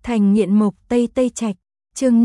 Thành nghiện mộc Tây Tây Trạch, chương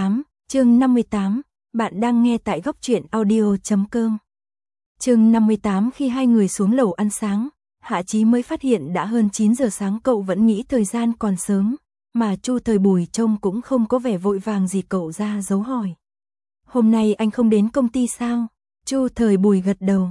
58, bạn đang nghe tại góc truyện audio.com. Chương 58 khi hai người xuống lầu ăn sáng, Hạ Chí mới phát hiện đã hơn 9 giờ sáng, cậu vẫn nghĩ thời gian còn sớm, mà Chu Thời Bùi trông cũng không có vẻ vội vàng gì, cậu ra dấu hỏi. Hôm nay anh không đến công ty sao? Chu Thời Bùi gật đầu.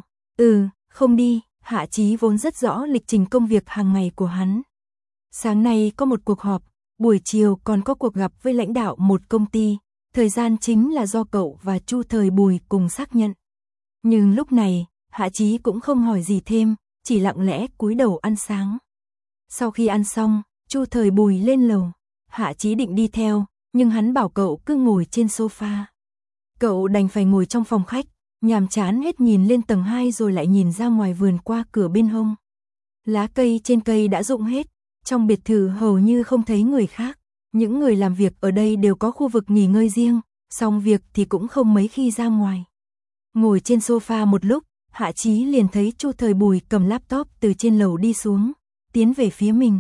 Không đi. Hạ Chí vốn rất rõ lịch trình công việc hàng ngày của hắn. Sáng nay có một cuộc họp, buổi chiều còn có cuộc gặp với lãnh đạo một công ty, thời gian chính là do cậu và Chu Thời Bùi cùng xác nhận. Nhưng lúc này, Hạ Chí cũng không hỏi gì thêm, chỉ lặng lẽ cúi đầu ăn sáng. Sau khi ăn xong, Chu Thời Bùi lên lầu, Hạ Chí định đi theo, nhưng hắn bảo cậu cứ ngồi trên sofa. Cậu đành phải ngồi trong phòng khách, nhàm chán hết nhìn lên tầng 2 rồi lại nhìn ra ngoài vườn qua cửa bên hông. Lá cây trên cây đã rụng hết, trong biệt thự hầu như không thấy người khác. Những người làm việc ở đây đều có khu vực nghỉ ngơi riêng, xong việc thì cũng không mấy khi ra ngoài. Ngồi trên sofa một lúc, Hạ Chí liền thấy Chu Thời Bùi cầm laptop từ trên lầu đi xuống, tiến về phía mình.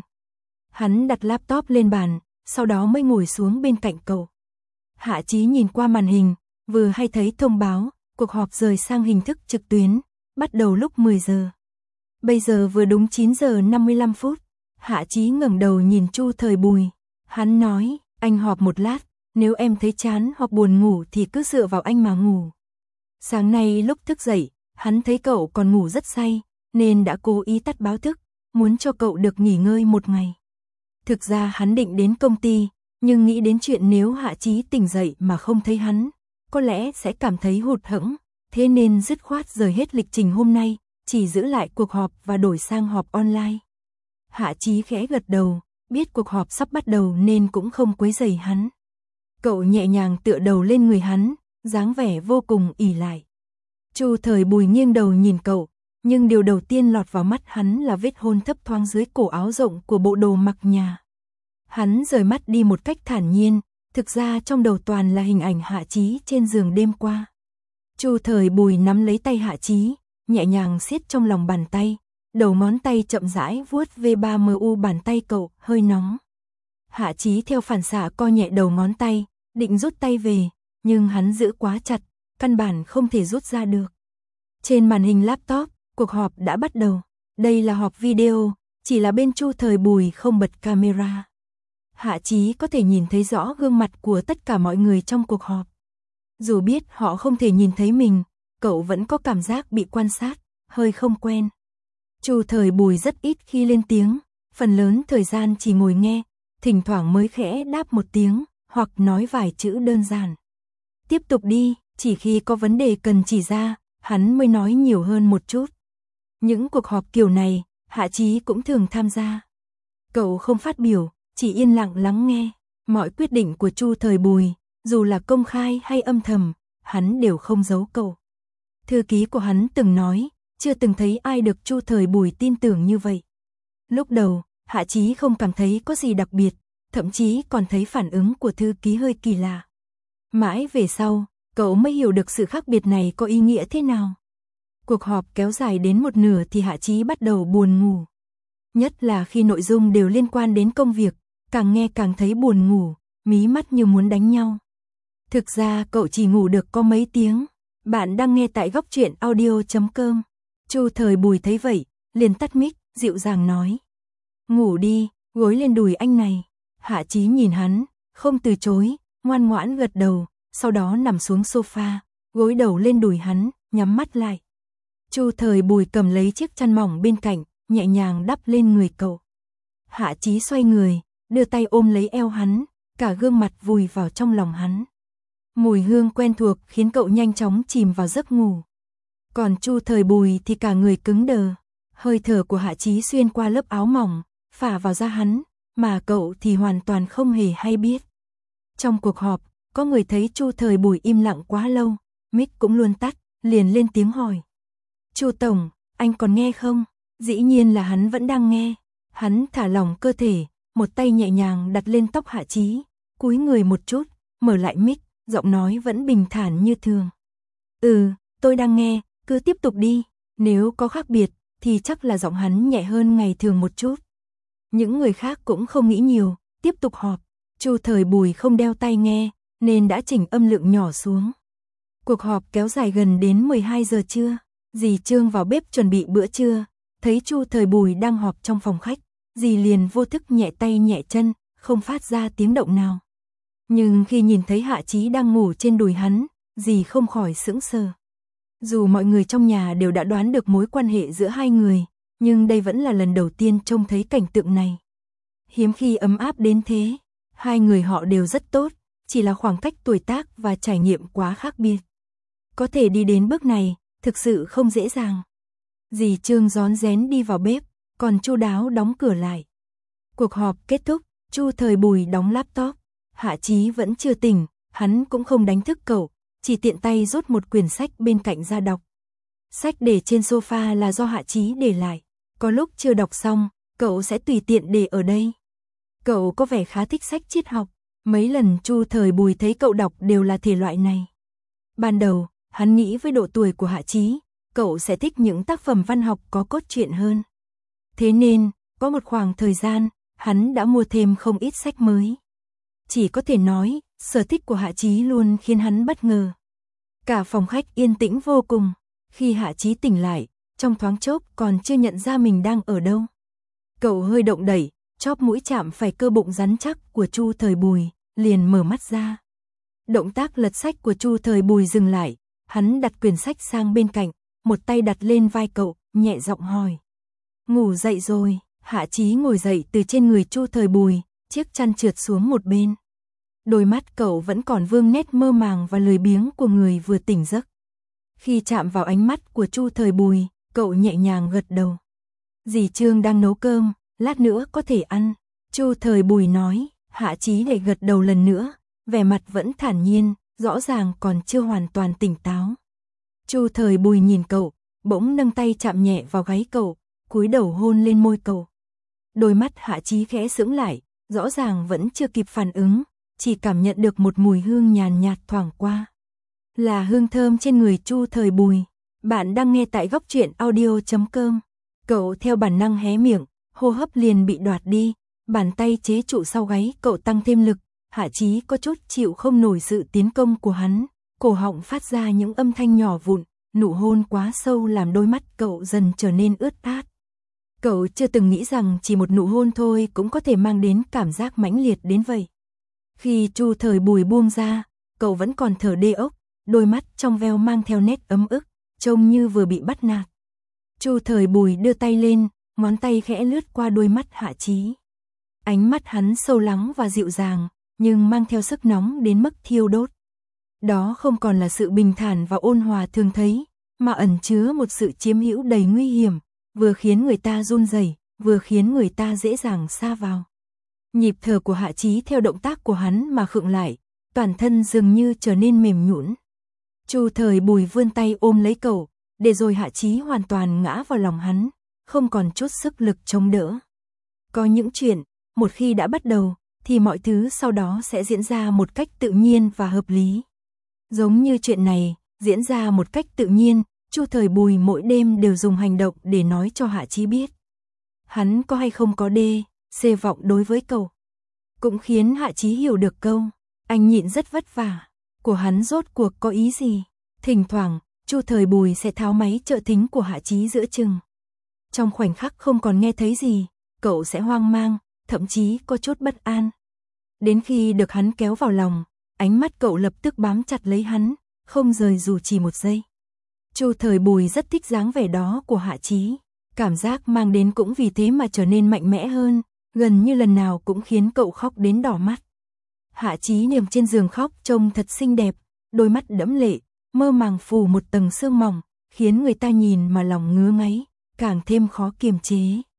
Hắn đặt laptop lên bàn, sau đó mới ngồi xuống bên cạnh cậu. Hạ Chí nhìn qua màn hình, vừa hay thấy thông báo, cuộc họp rời sang hình thức trực tuyến, bắt đầu lúc 10 giờ. Bây giờ vừa đúng 9 giờ 55 phút. Hạ Chí ngẩng đầu nhìn Chu Thời Bùi. Hắn nói, anh họp một lát, nếu em thấy chán hoặc buồn ngủ thì cứ dựa vào anh mà ngủ. Sáng nay lúc thức dậy, hắn thấy cậu còn ngủ rất say, nên đã cố ý tắt báo thức, muốn cho cậu được nghỉ ngơi một ngày. Thực ra hắn định đến công ty, nhưng nghĩ đến chuyện nếu Hạ Chí tỉnh dậy mà không thấy hắn, có lẽ sẽ cảm thấy hụt hẫng, thế nên dứt khoát rời hết lịch trình hôm nay, chỉ giữ lại cuộc họp và đổi sang họp online. Hạ Chí khẽ gật đầu, biết cuộc họp sắp bắt đầu nên cũng không quấy rầy hắn. Cậu nhẹ nhàng tựa đầu lên người hắn, dáng vẻ vô cùng ỷ lại. Chu Thời Bùi nghiêng đầu nhìn cậu, nhưng điều đầu tiên lọt vào mắt hắn là vết hôn thấp thoáng dưới cổ áo rộng của bộ đồ mặc nhà. Hắn rời mắt đi một cách thản nhiên, thực ra trong đầu toàn là hình ảnh Hạ Chí trên giường đêm qua. Chu Thời Bùi nắm lấy tay Hạ Chí, nhẹ nhàng siết trong lòng bàn tay. Đầu ngón tay chậm rãi vuốt V3MU bàn tay cậu, hơi nóng. Hạ Chí theo phản xạ co nhẹ đầu ngón tay, định rút tay về, nhưng hắn giữ quá chặt, căn bản không thể rút ra được. Trên màn hình laptop, cuộc họp đã bắt đầu. Đây là họp video, chỉ là bên Chu Thời Bùi không bật camera. Hạ Chí có thể nhìn thấy rõ gương mặt của tất cả mọi người trong cuộc họp. Dù biết họ không thể nhìn thấy mình, cậu vẫn có cảm giác bị quan sát, hơi không quen. Chu Thời Bùi rất ít khi lên tiếng, phần lớn thời gian chỉ ngồi nghe, thỉnh thoảng mới khẽ đáp một tiếng, hoặc nói vài chữ đơn giản. Tiếp tục đi, chỉ khi có vấn đề cần chỉ ra, hắn mới nói nhiều hơn một chút. Những cuộc họp kiểu này, Hạ Chí cũng thường tham gia. Cậu không phát biểu, chỉ yên lặng lắng nghe. Mọi quyết định của Chu Thời Bùi, dù là công khai hay âm thầm, hắn đều không giấu cậu. Thư ký của hắn từng nói, chưa từng thấy ai được Chu Thời Bùi tin tưởng như vậy. Lúc đầu, Hạ Chí không cảm thấy có gì đặc biệt, thậm chí còn thấy phản ứng của thư ký hơi kỳ lạ. Mãi về sau, cậu mới hiểu được sự khác biệt này có ý nghĩa thế nào. Cuộc họp kéo dài đến một nửa thì Hạ Chí bắt đầu buồn ngủ. Nhất là khi nội dung đều liên quan đến công việc, càng nghe càng thấy buồn ngủ, mí mắt như muốn đánh nhau. Thực ra cậu chỉ ngủ được có mấy tiếng. Bạn đang nghe tại góc truyện audio.com. Chu Thời Bùi thấy vậy, liền tắt mic, dịu dàng nói. Ngủ đi, gối lên đùi anh này. Hạ Chí nhìn hắn, không từ chối, ngoan ngoãn gật đầu, sau đó nằm xuống sofa, gối đầu lên đùi hắn, nhắm mắt lại. Chu Thời Bùi cầm lấy chiếc chăn mỏng bên cạnh, nhẹ nhàng đắp lên người cậu. Hạ Chí xoay người, đưa tay ôm lấy eo hắn, cả gương mặt vùi vào trong lòng hắn. Mùi hương quen thuộc khiến cậu nhanh chóng chìm vào giấc ngủ. Còn Chu Thời Bùi thì cả người cứng đờ, hơi thở của Hạ Chí xuyên qua lớp áo mỏng, phả vào da hắn, mà cậu thì hoàn toàn không hề hay biết. Trong cuộc họp, có người thấy Chu Thời Bùi im lặng quá lâu, mic cũng luôn tắt, liền lên tiếng hỏi. Chu Tổng, anh còn nghe không? Dĩ nhiên là hắn vẫn đang nghe. Hắn thả lỏng cơ thể, một tay nhẹ nhàng đặt lên tóc Hạ Chí, cúi người một chút, mở lại mic, giọng nói vẫn bình thản như thường. Tôi đang nghe, cứ tiếp tục đi. Nếu có khác biệt, thì chắc là giọng hắn nhẹ hơn ngày thường một chút. Những người khác cũng không nghĩ nhiều, tiếp tục họp. Chu Thời Bùi không đeo tai nghe, nên đã chỉnh âm lượng nhỏ xuống. Cuộc họp kéo dài gần đến 12 giờ trưa, dì Trương vào bếp chuẩn bị bữa trưa, thấy Chu Thời Bùi đang họp trong phòng khách, dì liền vô thức nhẹ tay nhẹ chân, không phát ra tiếng động nào. Nhưng khi nhìn thấy Hạ Chí đang ngủ trên đùi hắn, dì không khỏi sững sờ. Dù mọi người trong nhà đều đã đoán được mối quan hệ giữa hai người, nhưng đây vẫn là lần đầu tiên trông thấy cảnh tượng này. Hiếm khi ấm áp đến thế, hai người họ đều rất tốt, chỉ là khoảng cách tuổi tác và trải nghiệm quá khác biệt. Có thể đi đến bước này, thực sự không dễ dàng. Dì Trương rón rén đi vào bếp, còn chu đáo đóng cửa lại. Cuộc họp kết thúc, Chu Thời Bùi đóng laptop. Hạ Chí vẫn chưa tỉnh, hắn cũng không đánh thức cậu, chỉ tiện tay rút một quyển sách bên cạnh ra đọc. Sách để trên sofa là do Hạ Chí để lại, có lúc chưa đọc xong, cậu sẽ tùy tiện để ở đây. Cậu có vẻ khá thích sách triết học, mấy lần Chu Thời Bùi thấy cậu đọc đều là thể loại này. Ban đầu, hắn nghĩ với độ tuổi của Hạ Chí, cậu sẽ thích những tác phẩm văn học có cốt truyện hơn. Thế nên, có một khoảng thời gian, hắn đã mua thêm không ít sách mới. Chỉ có thể nói, sở thích của Hạ Chí luôn khiến hắn bất ngờ. Cả phòng khách yên tĩnh vô cùng, khi Hạ Chí tỉnh lại, trong thoáng chốc còn chưa nhận ra mình đang ở đâu. Cậu hơi động đẩy, chóp mũi chạm phải cơ bụng rắn chắc của Chu Thời Bùi, liền mở mắt ra. Động tác lật sách của Chu Thời Bùi dừng lại, hắn đặt quyển sách sang bên cạnh, một tay đặt lên vai cậu, nhẹ giọng hỏi. Ngủ dậy rồi, Hạ Chí ngồi dậy từ trên người Chu Thời Bùi, chiếc chăn trượt xuống một bên. Đôi mắt cậu vẫn còn vương nét mơ màng và lười biếng của người vừa tỉnh giấc. Khi chạm vào ánh mắt của Chu Thời Bùi, cậu nhẹ nhàng gật đầu. Dì Trương đang nấu cơm, lát nữa có thể ăn. Chu Thời Bùi nói. Hạ Chí để gật đầu lần nữa, vẻ mặt vẫn thản nhiên, rõ ràng còn chưa hoàn toàn tỉnh táo. Chu Thời Bùi nhìn cậu, bỗng nâng tay chạm nhẹ vào gáy cậu, cúi đầu hôn lên môi cậu. Đôi mắt Hạ Chí khẽ sững lại, rõ ràng vẫn chưa kịp phản ứng, chỉ cảm nhận được một mùi hương nhàn nhạt thoảng qua. Là hương thơm trên người Chu Thời Bùi. Bạn đang nghe tại góc truyện audio.com. Cậu theo bản năng hé miệng, hô hấp liền bị đoạt đi, bàn tay chế trụ sau gáy cậu tăng thêm lực. Hạ Chí có chút chịu không nổi sự tiến công của hắn, cổ họng phát ra những âm thanh nhỏ vụn, nụ hôn quá sâu làm đôi mắt cậu dần trở nên ướt át. Cậu chưa từng nghĩ rằng chỉ một nụ hôn thôi cũng có thể mang đến cảm giác mãnh liệt đến vậy. Khi Chu Thời Bùi buông ra, cậu vẫn còn thở đê ốc, đôi mắt trong veo mang theo nét ấm ức, trông như vừa bị bắt nạt. Chu Thời Bùi đưa tay lên, ngón tay khẽ lướt qua đôi mắt Hạ Chí. Ánh mắt hắn sâu lắng và dịu dàng, nhưng mang theo sức nóng đến mức thiêu đốt. Đó không còn là sự bình thản và ôn hòa thường thấy, mà ẩn chứa một sự chiếm hữu đầy nguy hiểm, vừa khiến người ta run rẩy, vừa khiến người ta dễ dàng sa vào. Nhịp thở của Hạ Chí theo động tác của hắn mà khựng lại, toàn thân dường như trở nên mềm nhũn. Chu Thời Bùi vươn tay ôm lấy cậu, để rồi Hạ Chí hoàn toàn ngã vào lòng hắn, không còn chút sức lực chống đỡ. Có những chuyện, một khi đã bắt đầu, thì mọi thứ sau đó sẽ diễn ra một cách tự nhiên và hợp lý. Giống như chuyện này, diễn ra một cách tự nhiên, Chu Thời Bùi mỗi đêm đều dùng hành động để nói cho Hạ Chí biết. Hắn có hay không có C vọng đối với cậu. Cũng khiến Hạ Chí hiểu được câu, anh nhịn rất vất vả, của hắn rốt cuộc có ý gì. Thỉnh thoảng, Chu Thời Bùi sẽ tháo máy trợ thính của Hạ Chí giữa chừng. Trong khoảnh khắc không còn nghe thấy gì, cậu sẽ hoang mang, thậm chí có chút bất an. Đến khi được hắn kéo vào lòng, ánh mắt cậu lập tức bám chặt lấy hắn, không rời dù chỉ một giây. Chu Thời Bùi rất thích dáng vẻ đó của Hạ Chí, cảm giác mang đến cũng vì thế mà trở nên mạnh mẽ hơn, gần như lần nào cũng khiến cậu khóc đến đỏ mắt. Hạ Chí nằm trên giường khóc trông thật xinh đẹp, đôi mắt đẫm lệ, mơ màng phủ một tầng sương mỏng, khiến người ta nhìn mà lòng ngứa ngáy, càng thêm khó kiềm chế.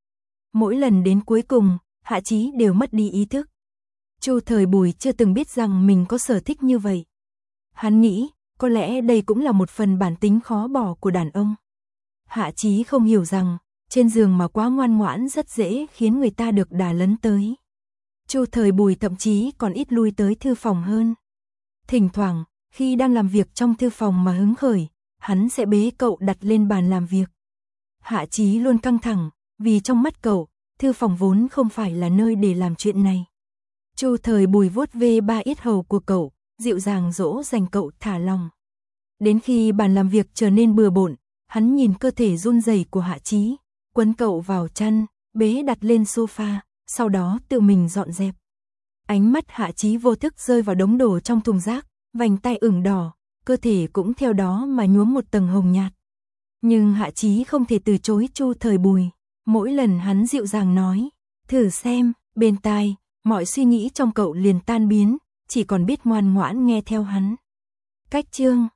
Mỗi lần đến cuối cùng, Hạ Chí đều mất đi ý thức. Chu Thời Bùi chưa từng biết rằng mình có sở thích như vậy. Hắn nghĩ, có lẽ đây cũng là một phần bản tính khó bỏ của đàn ông. Hạ Chí không hiểu rằng, trên giường mà quá ngoan ngoãn rất dễ khiến người ta được đà lấn tới. Chu Thời Bùi thậm chí còn ít lui tới thư phòng hơn. Thỉnh thoảng, khi đang làm việc trong thư phòng mà hứng khởi, hắn sẽ bế cậu đặt lên bàn làm việc. Hạ Chí luôn căng thẳng, vì trong mắt cậu, thư phòng vốn không phải là nơi để làm chuyện này. Chu Thời Bùi vuốt ve ba yết hầu của cậu, dịu dàng dỗ dành cậu thả lòng. Đến khi bàn làm việc trở nên bừa bộn, hắn nhìn cơ thể run rẩy của Hạ Chí, quấn cậu vào chăn, bế đặt lên sofa, sau đó tự mình dọn dẹp. Ánh mắt Hạ Chí vô thức rơi vào đống đồ trong thùng rác, vành tai ửng đỏ, cơ thể cũng theo đó mà nhuốm một tầng hồng nhạt. Nhưng Hạ Chí không thể từ chối Chu Thời Bùi, mỗi lần hắn dịu dàng nói, thử xem, bên tai, mọi suy nghĩ trong cậu liền tan biến, chỉ còn biết ngoan ngoãn nghe theo hắn. Cách chương